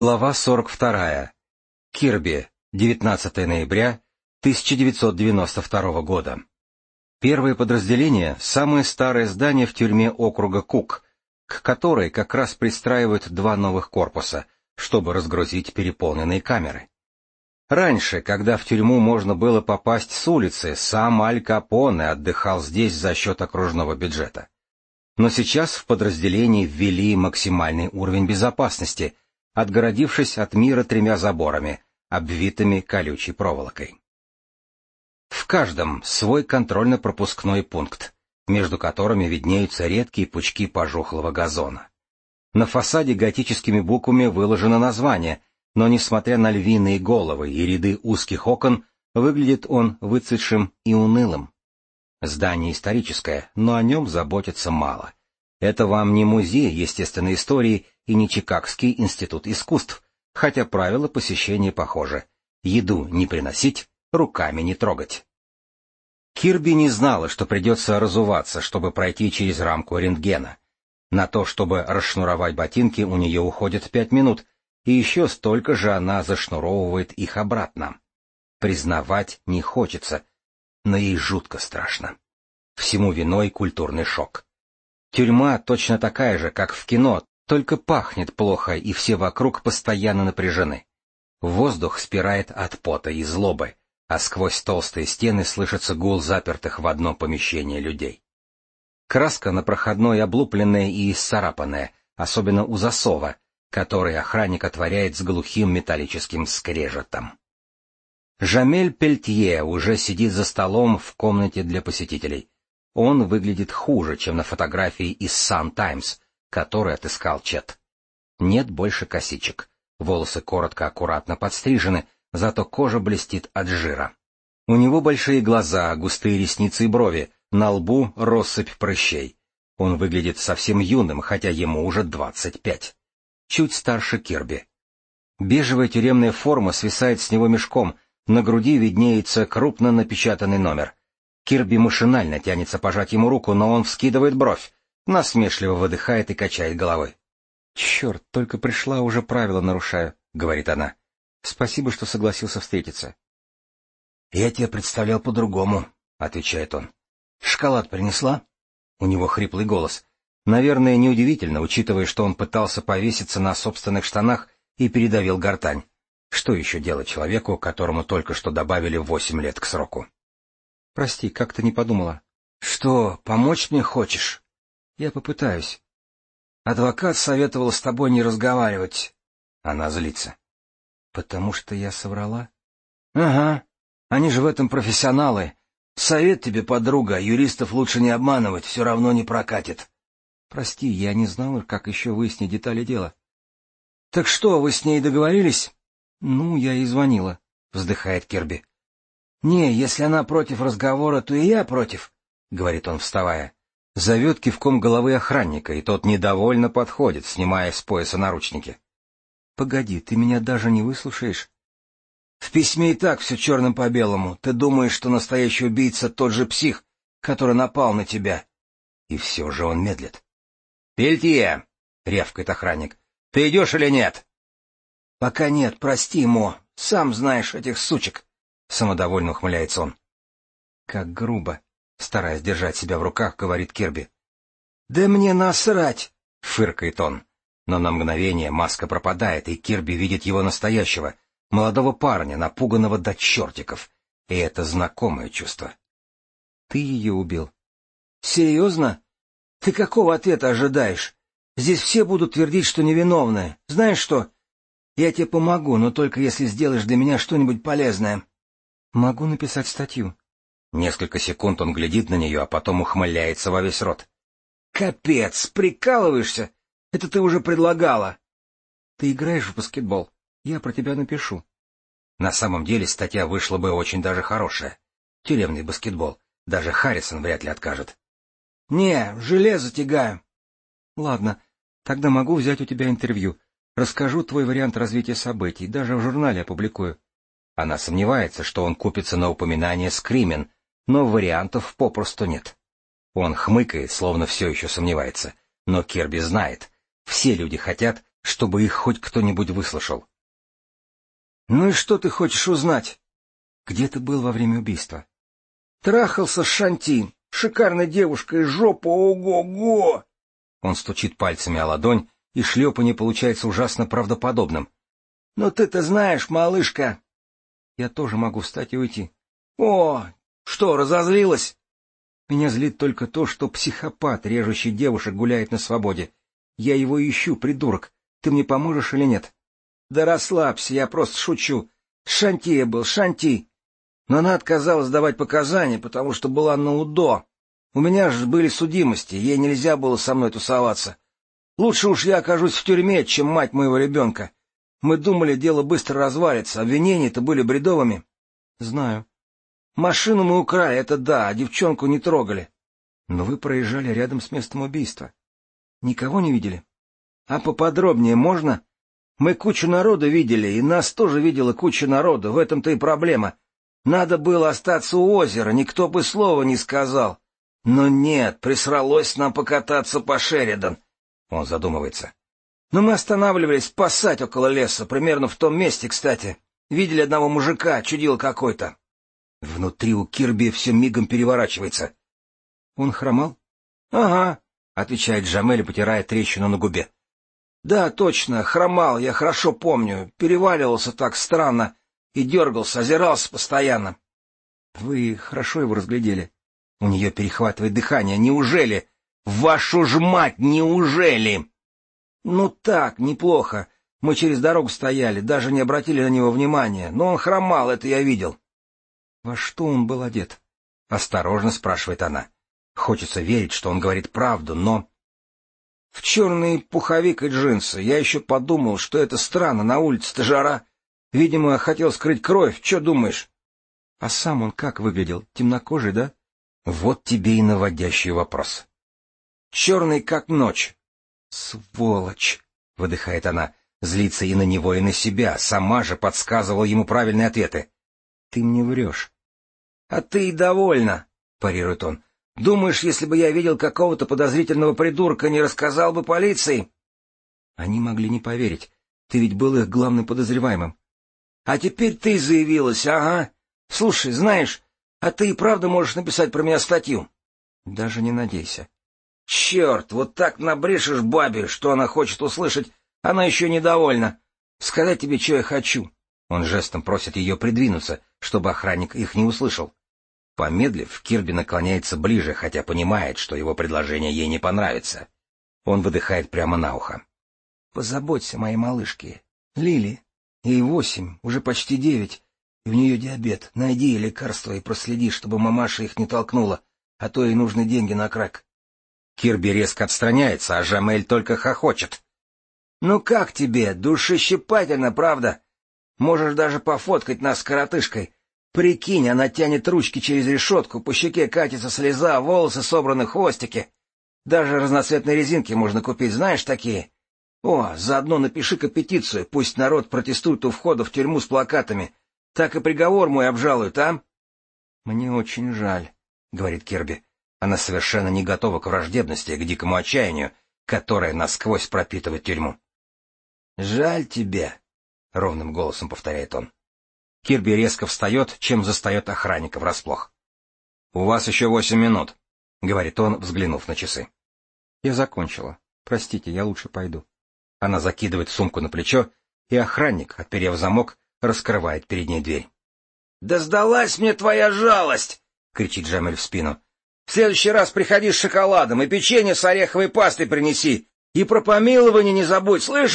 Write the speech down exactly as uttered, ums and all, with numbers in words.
Глава сорок вторая. Кирби. девятнадцатое ноября тысяча девятьсот девяносто второго года. Первое подразделение — самое старое здание в тюрьме округа Кук, к которой как раз пристраивают два новых корпуса, чтобы разгрузить переполненные камеры. Раньше, когда в тюрьму можно было попасть с улицы, сам Аль Капоне отдыхал здесь за счет окружного бюджета. Но сейчас в подразделении ввели максимальный уровень безопасности, отгородившись от мира тремя заборами, обвитыми колючей проволокой. В каждом свой контрольно-пропускной пункт, между которыми виднеются редкие пучки пожухлого газона. На фасаде готическими буквами выложено название, но, несмотря на львиные головы и ряды узких окон, выглядит он выцветшим и унылым. Здание историческое, но о нем заботятся мало. Это вам не музей естественной истории и не Чикагский институт искусств, хотя правила посещения похожи. Еду не приносить, руками не трогать. Кирби не знала, что придется разуваться, чтобы пройти через рамку рентгена. На то, чтобы расшнуровать ботинки, у нее уходит пять минут, и еще столько же она зашнуровывает их обратно. Признавать не хочется, но ей жутко страшно. Всему виной культурный шок. Тюрьма точно такая же, как в кино, только пахнет плохо, и все вокруг постоянно напряжены. Воздух спирает от пота и злобы, а сквозь толстые стены слышится гул запертых в одно помещение людей. Краска на проходной облупленная и исцарапанная, особенно у засова, который охранник отворяет с глухим металлическим скрежетом. Жамель Пельтье уже сидит за столом в комнате для посетителей. Он выглядит хуже, чем на фотографии из Sun Times, который отыскал Чет. Нет больше косичек, волосы коротко аккуратно подстрижены, зато кожа блестит от жира. У него большие глаза, густые ресницы и брови, на лбу россыпь прыщей. Он выглядит совсем юным, хотя ему уже двадцать пять. Чуть старше Кирби. Бежевая тюремная форма свисает с него мешком, на груди виднеется крупно напечатанный номер. Кирби машинально тянется пожать ему руку, но он вскидывает бровь, насмешливо выдыхает и качает головой. — Черт, только пришла, уже правила нарушаю, — говорит она. — Спасибо, что согласился встретиться. — Я тебя представлял по-другому, — отвечает он. — Шоколад принесла? У него хриплый голос. Наверное, неудивительно, учитывая, что он пытался повеситься на собственных штанах и передавил гортань. Что еще делать человеку, которому только что добавили восемь лет к сроку? — Прости, как-то не подумала. — Что, помочь мне хочешь? — Я попытаюсь. — Адвокат советовал с тобой не разговаривать. Она злится. — Потому что я соврала? — Ага. Они же в этом профессионалы. Совет тебе, подруга, юристов лучше не обманывать, все равно не прокатит. — Прости, я не знала, как еще выяснить детали дела. — Так что, вы с ней договорились? — Ну, я и звонила, — вздыхает Кирби. — Не, если она против разговора, то и я против, — говорит он, вставая. Зовет кивком головы охранника, и тот недовольно подходит, снимая с пояса наручники. — Погоди, ты меня даже не выслушаешь? — В письме и так все черным по белому. Ты думаешь, что настоящий убийца тот же псих, который напал на тебя. И все же он медлит. — Пельтье! — рявкает охранник. — Ты идешь или нет? — Пока нет, прости, Мо. Сам знаешь этих сучек. — самодовольно ухмыляется он. — Как грубо, — стараясь держать себя в руках, говорит Кирби. — Да мне насрать, — фыркает он. Но на мгновение маска пропадает, и Кирби видит его настоящего, молодого парня, напуганного до чертиков. И это знакомое чувство. — Ты ее убил. — Серьезно? Ты какого ответа ожидаешь? Здесь все будут твердить, что невиновны. Знаешь что? Я тебе помогу, но только если сделаешь для меня что-нибудь полезное. — Могу написать статью. Несколько секунд он глядит на нее, а потом ухмыляется во весь рот. — Капец, прикалываешься? Это ты уже предлагала. — Ты играешь в баскетбол. Я про тебя напишу. На самом деле статья вышла бы очень даже хорошая. Тюремный баскетбол. Даже Харрисон вряд ли откажет. — Не, железо тягаю. — Ладно, тогда могу взять у тебя интервью. Расскажу твой вариант развития событий, даже в журнале опубликую. Она сомневается, что он купится на упоминание Скримен, но вариантов попросту нет. Он хмыкает, словно все еще сомневается, но Кирби знает. Все люди хотят, чтобы их хоть кто-нибудь выслушал. — Ну и что ты хочешь узнать? — Где ты был во время убийства? — Трахался с Шанти, шикарной девушкой, жопа, ого-го! Он стучит пальцами о ладонь, и шлепанье получается ужасно правдоподобным. — Но ты-то знаешь, малышка. — Я тоже могу встать и уйти. — О, что, разозлилась? — Меня злит только то, что психопат, режущий девушек, гуляет на свободе. Я его ищу, придурок. Ты мне поможешь или нет? — Да расслабься, я просто шучу. Шанти я был, Шанти. Но она отказалась давать показания, потому что была на УДО. У меня же были судимости, ей нельзя было со мной тусоваться. Лучше уж я окажусь в тюрьме, чем мать моего ребенка. Мы думали, дело быстро развалится, обвинения-то были бредовыми. — Знаю. — Машину мы украли, это да, а девчонку не трогали. — Но вы проезжали рядом с местом убийства. — Никого не видели? — А поподробнее можно? Мы кучу народа видели, и нас тоже видела куча народа, в этом-то и проблема. Надо было остаться у озера, никто бы слова не сказал. Но нет, присралось нам покататься по Шеридан. Он задумывается. Но мы останавливались спасать около леса, примерно в том месте, кстати. Видели одного мужика, чудило какой-то. Внутри у Кирби все мигом переворачивается. — Он хромал? — Ага, — отвечает Джамель, потирая трещину на губе. — Да, точно, хромал, я хорошо помню. Переваливался так странно и дергался, озирался постоянно. — Вы хорошо его разглядели? У нее перехватывает дыхание. Неужели? Вашу ж мать, неужели? — Ну так, неплохо. Мы через дорогу стояли, даже не обратили на него внимания. Но он хромал, это я видел. — Во что он был одет? — осторожно спрашивает она. Хочется верить, что он говорит правду, но... — В черный пуховик и джинсы. Я еще подумал, что это странно, на улице-то жара. Видимо, хотел скрыть кровь. Че думаешь? — А сам он как выглядел? Темнокожий, да? Вот тебе и наводящий вопрос. — Черный, как ночь. — Сволочь! — выдыхает она. Злится и на него, и на себя. Сама же подсказывала ему правильные ответы. — Ты мне врешь. — А ты и довольна, — парирует он. — Думаешь, если бы я видел какого-то подозрительного придурка, не рассказал бы полиции? Они могли не поверить. Ты ведь был их главным подозреваемым. — А теперь ты заявилась, ага. Слушай, знаешь, а ты и правда можешь написать про меня статью? — Даже не надейся. — Черт, вот так набрешешь бабе, что она хочет услышать, она еще недовольна. Сказать тебе, что я хочу. Он жестом просит ее придвинуться, чтобы охранник их не услышал. Помедлив, Кирби наклоняется ближе, хотя понимает, что его предложение ей не понравится. Он выдыхает прямо на ухо. — Позаботься о моей малышке. Лили. Ей восемь, уже почти девять, и у нее диабет. Найди ей лекарства и проследи, чтобы мамаша их не толкнула, а то ей нужны деньги на крак. Кирби резко отстраняется, а Жамель только хохочет. — Ну как тебе? Душещипательно, правда? Можешь даже пофоткать нас с коротышкой. Прикинь, она тянет ручки через решетку, по щеке катится слеза, волосы собраны хвостики. Даже разноцветные резинки можно купить, знаешь такие? О, заодно напиши-ка петицию, пусть народ протестует у входа в тюрьму с плакатами. Так и приговор мой обжалуют, а? — Мне очень жаль, — говорит Кирби. Она совершенно не готова к враждебности, к дикому отчаянию, которое насквозь пропитывает тюрьму. — Жаль тебе, — ровным голосом повторяет он. Кирби резко встает, чем застает охранника врасплох. — У вас еще восемь минут, — говорит он, взглянув на часы. — Я закончила. Простите, я лучше пойду. Она закидывает сумку на плечо, и охранник, отперев замок, раскрывает перед ней дверь. — Да сдалась мне твоя жалость! — кричит Джамель в спину. — В следующий раз приходи с шоколадом и печенье с ореховой пастой принеси. И про помилование не забудь, слышишь?